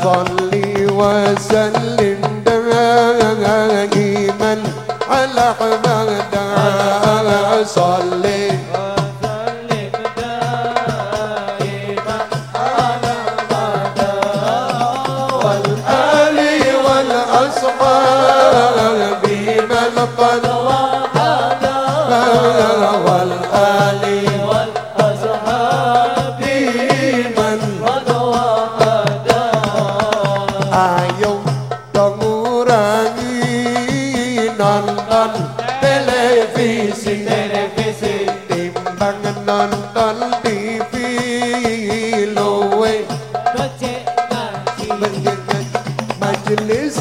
صلي وسلم دائما على أحمد صلي وسلم دائما على أحمد والآل والأصحاب من قد وحدا والآل والأصحاب من قد وحدا ayo dong ngurangi nonton televisi timbang nonton TV luwe becek ngaji majelis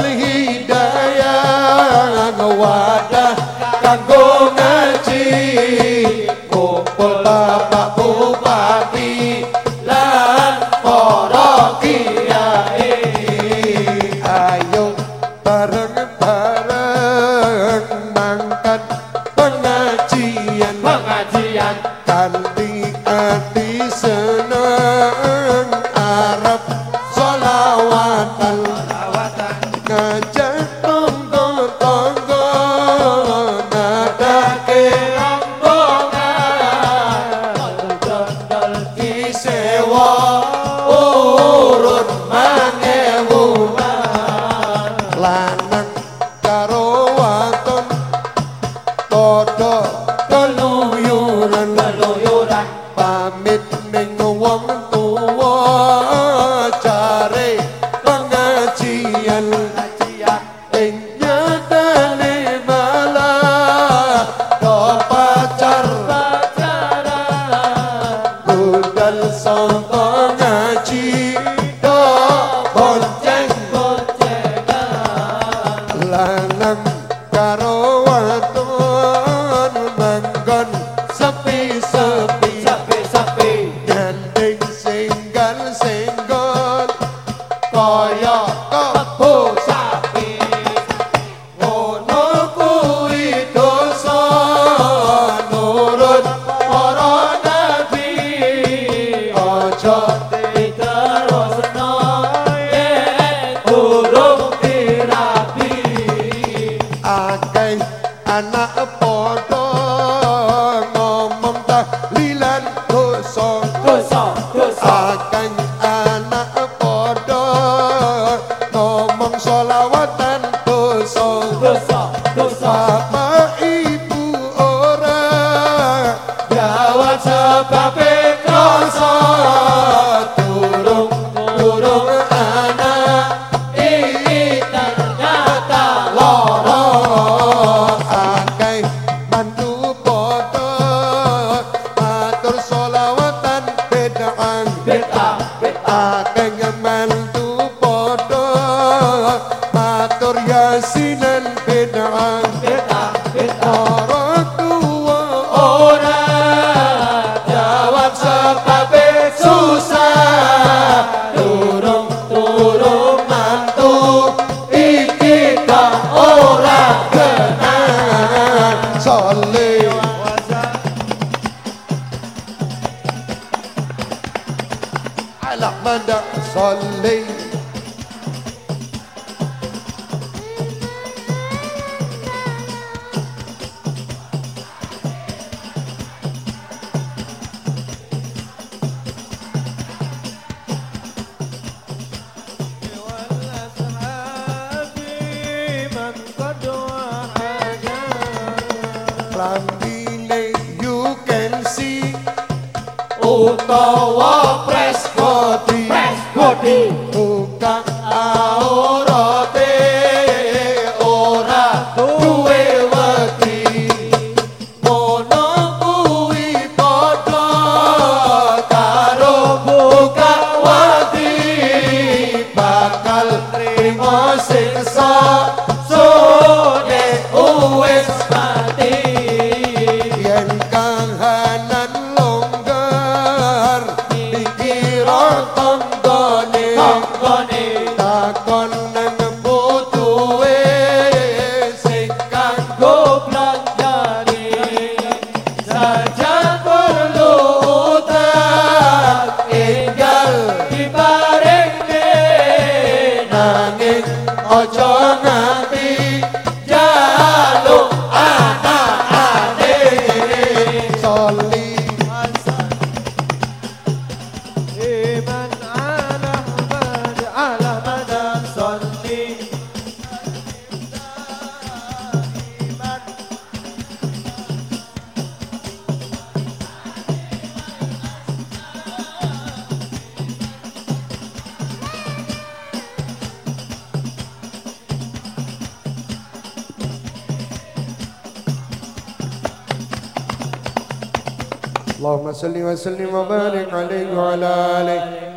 al-hidayah wadah kanggo ngaji kumpul bapak bupati lan para kiai ayo bareng-bareng mangkat pengajian kanthi ati seneng arep sholawatan ngajak tonggo-tonggo nadake dol disewa urun mangewu lanang karo wadon padha keluyuran pamit ning wong tuwa jare pengajian ing nyatane malah do pacar budal sangka ngaji do bonceng lanang karo wadon manggon sepi-sepi nyanding senggal-senggal kaya kebo sapi ngono kuwi dosa nurut para nabi aja diterusno yen urung dirabi akeh anak padha ngomong tahlilan dosa akeh anak padha ngomong sholawatan dosa bapak ibu ora jawab sebab krasa durung anak iki ternyata lara akeh bantu padha matur sholawatan bedaan akeh bantu padha matur yasinan bedaan orang tua ora jawab sebab susah durung mantu iki tak ora kenal soleh ala manda soleh Rambine you can see utawa press body buka aurate ora duwe wedi mono kuwi padha karo buka wedi bakal trimo siksa sone wis mati yen kahanan longgar dikira tanggane takon nang butuhe sing kanggo blanjani saja perlu utang enggal diparingne nanging ojo nganti jaluk anakane soli Iman ala madam soli اللهم صل وسلم وبارك عليه وعلى آله